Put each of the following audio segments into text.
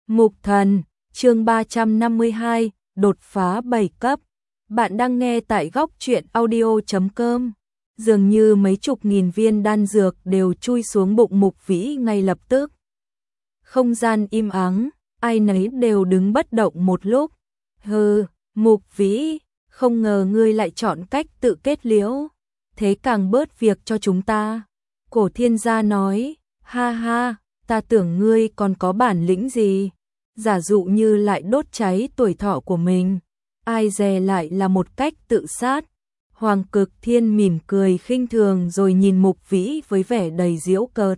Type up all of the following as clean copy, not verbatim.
Mục Thần, chương 352, đột phá 7 cấp. Bạn đang nghe tại góc truyện audio.com. Dường như mấy chục nghìn viên đan dược đều chui xuống bụng Mục Vĩ ngay lập tức. Không gian im ắng, ai nấy đều đứng bất động một lúc. Hừ, Mục Vĩ, không ngờ ngươi lại chọn cách tự kết liễu. Thế càng bớt việc cho chúng ta. Cổ Thiên Gia nói, ha ha, ta tưởng ngươi còn có bản lĩnh gì. Giả dụ như lại đốt cháy tuổi thọ của mình, ai dè lại là một cách tự sát. Hoàng Cực Thiên mỉm cười khinh thường rồi nhìn Mục Vĩ với vẻ đầy giễu cợt.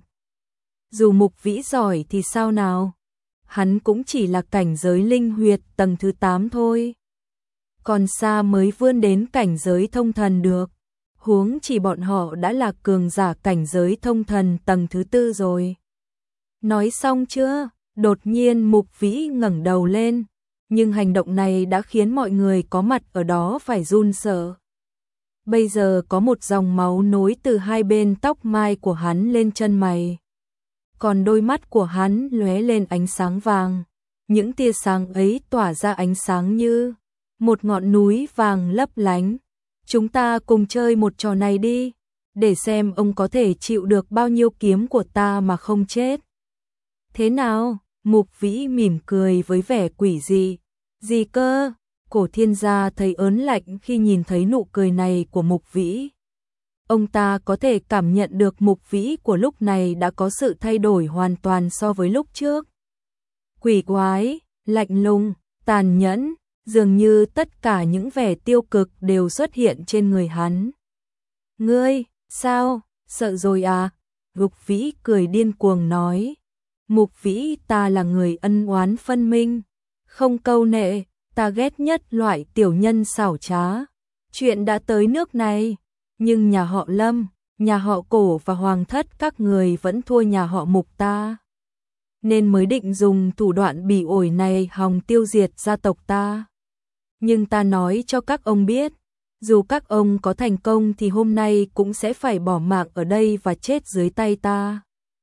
Dù Mục Vĩ giỏi thì sao nào? Hắn cũng chỉ là cảnh giới linh huyệt tầng thứ 8 thôi. Còn xa mới vươn đến cảnh giới thông thần được. Huống chỉ bọn họ đã là cường giả cảnh giới thông thần tầng thứ 4 rồi. Nói xong chưa? Đột nhiên Mục Vĩ ngẩng đầu lên, nhưng hành động này đã khiến mọi người có mặt ở đó phải run sợ. Bây giờ có một dòng máu nối từ hai bên tóc mai của hắn lên chân mày. Còn đôi mắt của hắn lóe lên ánh sáng vàng. Những tia sáng ấy tỏa ra ánh sáng như một ngọn núi vàng lấp lánh. Chúng ta cùng chơi một trò này đi, để xem ông có thể chịu được bao nhiêu kiếm của ta mà không chết. Thế nào? Mục Vĩ mỉm cười với vẻ quỷ dị. Gì cơ? Cổ Thiên Gia thấy ớn lạnh khi nhìn thấy nụ cười này của Mục Vĩ. Ông ta có thể cảm nhận được Mục Vĩ của lúc này đã có sự thay đổi hoàn toàn so với lúc trước. Quỷ quái, lạnh lùng, tàn nhẫn, dường như tất cả những vẻ tiêu cực đều xuất hiện trên người hắn. Ngươi, sao, sợ rồi à? Mục Vĩ cười điên cuồng nói. Mục Vĩ, ta là người ân oán phân minh, không câu nệ, ta ghét nhất loại tiểu nhân xảo trá. Chuyện đã tới nước này, nhưng nhà họ Lâm, nhà họ Cổ và Hoàng Thất các người vẫn thua nhà họ Mục ta. Nên mới định dùng thủ đoạn bỉ ổi này hòng tiêu diệt gia tộc ta. Nhưng ta nói cho các ông biết, dù các ông có thành công thì hôm nay cũng sẽ phải bỏ mạng ở đây và chết dưới tay ta.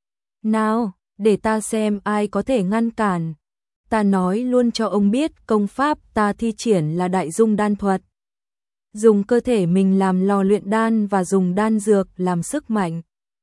Nào, để ta xem ai có thể ngăn cản. Ta nói luôn cho ông biết công pháp ta thi triển là Đại Dung Đan thuật. Dùng cơ thể mình làm lò luyện đan và dùng đan dược làm sức mạnh.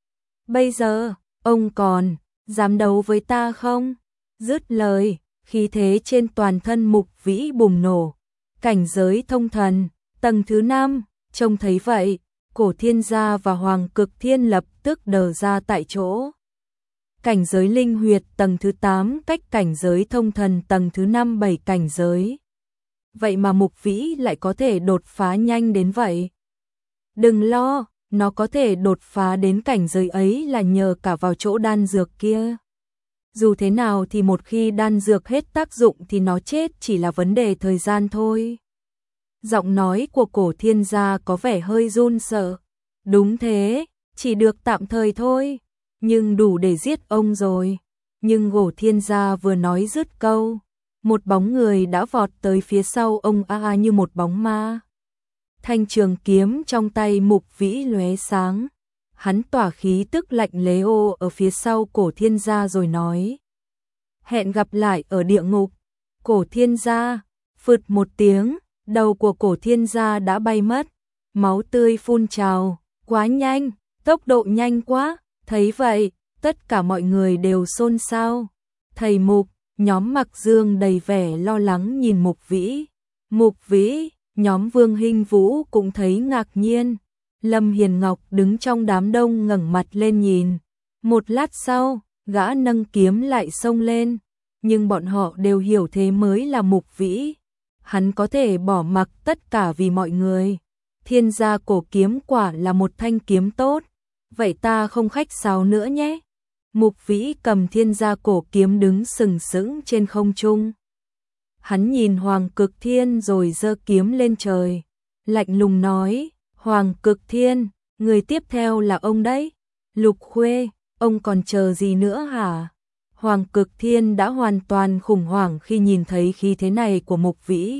Bây giờ, ông còn dám đấu với ta không? Dứt lời, khí thế trên toàn thân Mục Vĩ bùng nổ. Cảnh giới thông thần, tầng thứ 5, trông thấy vậy, Cổ Thiên Gia và Hoàng Cực Thiên lập tức đờ ra tại chỗ. Cảnh giới linh huyệt tầng thứ 8 cách cảnh giới thông thần tầng thứ 5 7 cảnh giới. Vậy mà Mục Vĩ lại có thể đột phá nhanh đến vậy. Đừng lo, nó có thể đột phá đến cảnh giới ấy là nhờ cả vào chỗ đan dược kia. Dù thế nào thì một khi đan dược hết tác dụng thì nó chết chỉ là vấn đề thời gian thôi. Giọng nói của Cổ Thiên Gia có vẻ hơi run sợ. Đúng thế, chỉ được tạm thời thôi, nhưng đủ để giết ông rồi. Nhưng Cổ Thiên Gia vừa nói dứt câu, một bóng người đã vọt tới phía sau ông như một bóng ma. Thanh trường kiếm trong tay Mục Vĩ lóe sáng. Hắn tỏa khí tức lạnh lẽo ở phía sau Cổ Thiên Gia rồi nói. Hẹn gặp lại ở địa ngục. Cổ Thiên Gia, phụt một tiếng, đầu của Cổ Thiên Gia đã bay mất. Máu tươi phun trào, quá nhanh, tốc độ nhanh quá. Thấy vậy, tất cả mọi người đều xôn xao. Thầy Mục, nhóm Mặc Dương đầy vẻ lo lắng nhìn Mục Vĩ. Mục Vĩ, nhóm Vương Hinh Vũ cũng thấy ngạc nhiên. Lâm Hiền Ngọc đứng trong đám đông ngẩng mặt lên nhìn. Một lát sau, gã nâng kiếm lại xông lên. Nhưng bọn họ đều hiểu thế mới là Mục Vĩ. Hắn có thể bỏ mặc tất cả vì mọi người. Thiên Gia cổ kiếm quả là một thanh kiếm tốt. Vậy ta không khách sáo nữa nhé. Mục Vĩ cầm Thiên Gia cổ kiếm đứng sừng sững trên không trung. Hắn nhìn Hoàng Cực Thiên rồi giơ kiếm lên trời. Lạnh lùng nói, Hoàng Cực Thiên, người tiếp theo là ông đấy. Lục Khuê, ông còn chờ gì nữa hả? Hoàng Cực Thiên đã hoàn toàn khủng hoảng khi nhìn thấy khí thế này của Mục Vĩ.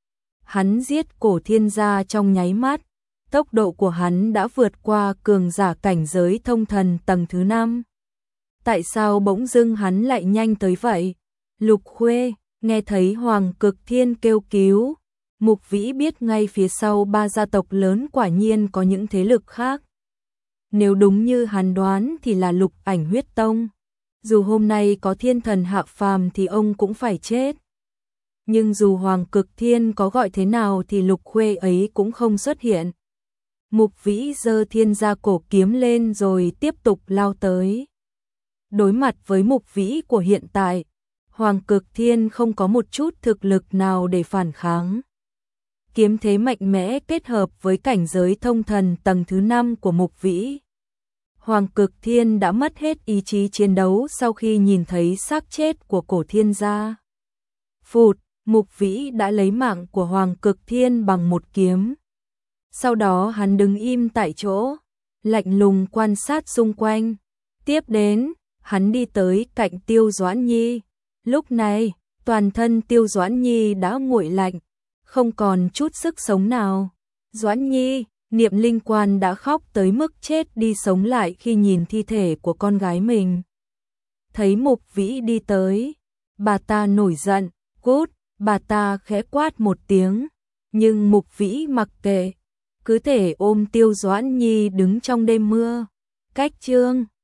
Hắn giết Cổ Thiên Gia trong nháy mắt. Tốc độ của hắn đã vượt qua cường giả cảnh giới thông thần tầng thứ 5. Tại sao bỗng dưng hắn lại nhanh tới vậy? Lục Khuê, nghe thấy Hoàng Cực Thiên kêu cứu, Mục Vĩ biết ngay phía sau ba gia tộc lớn quả nhiên có những thế lực khác. Nếu đúng như hắn đoán thì là Lục Ảnh Huyết Tông. Dù hôm nay có thiên thần hạ phàm thì ông cũng phải chết. Nhưng dù Hoàng Cực Thiên có gọi thế nào thì Lục Khuê ấy cũng không xuất hiện. Mục Vĩ giơ thiên gia cổ kiếm lên rồi tiếp tục lao tới. Đối mặt với Mục Vĩ của hiện tại, Hoàng Cực Thiên không có một chút thực lực nào để phản kháng. Kiếm thế mạnh mẽ kết hợp với cảnh giới thông thần tầng thứ 5 của Mục Vĩ. Hoàng Cực Thiên đã mất hết ý chí chiến đấu sau khi nhìn thấy xác chết của cổ thiên gia. Phụt, Mục Vĩ đã lấy mạng của Hoàng Cực Thiên bằng một kiếm. Sau đó hắn đứng im tại chỗ, lạnh lùng quan sát xung quanh. Tiếp đến, hắn đi tới cạnh Tiêu Doãn Nhi. Lúc này, toàn thân Tiêu Doãn Nhi đã nguội lạnh, không còn chút sức sống nào. Doãn Nhi, Niệm Linh Quan đã khóc tới mức chết đi sống lại khi nhìn thi thể của con gái mình. Thấy Mục Vĩ đi tới, bà ta nổi giận, cút, bà ta khẽ quát một tiếng, nhưng Mục Vĩ mặc kệ, cứ thể ôm Tiêu Doãn Nhi đứng trong đêm mưa. Cách chương